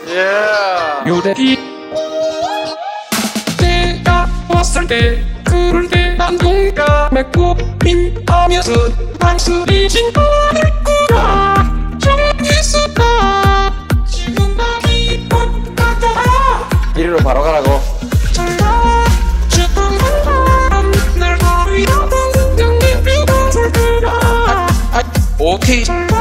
요대기 때가 왔을 때 그럴 때 난 동감에 고민하면서 방수리 진거를 꾸려 정했을까 지금 나 기분 같아 이리로 바로 가라고. 오케이.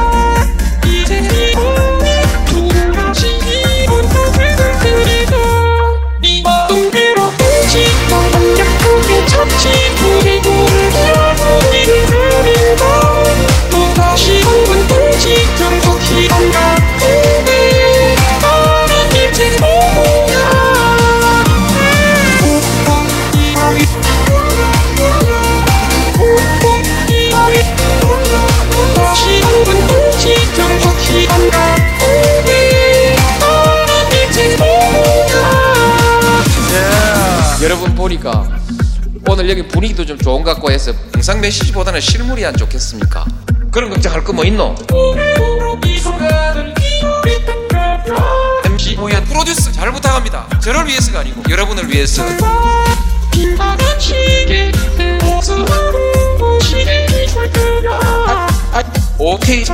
여러분 보니까 오늘 여기 분위기도 좀 좋은 것 같고 해서 영상 메시지보다는 실물이 안 좋겠습니까? 그런 걱정할 거 뭐 있노? MC 우연 프로듀스 잘 부탁합니다. 저를 위해서가 아니고 여러분을 위해서. 오케이.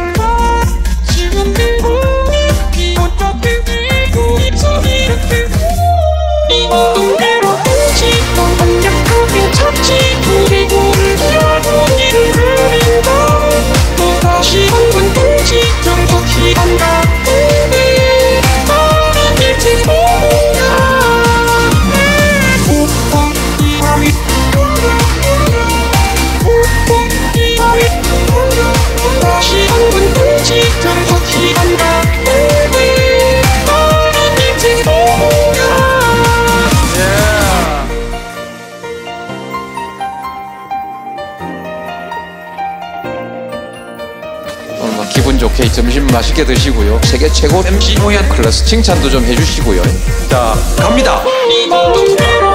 기분 좋게 점심 맛있게 드시고요. 세계 최고 MC 우연 클래스 칭찬도 좀 해주시고요. 자, 갑니다.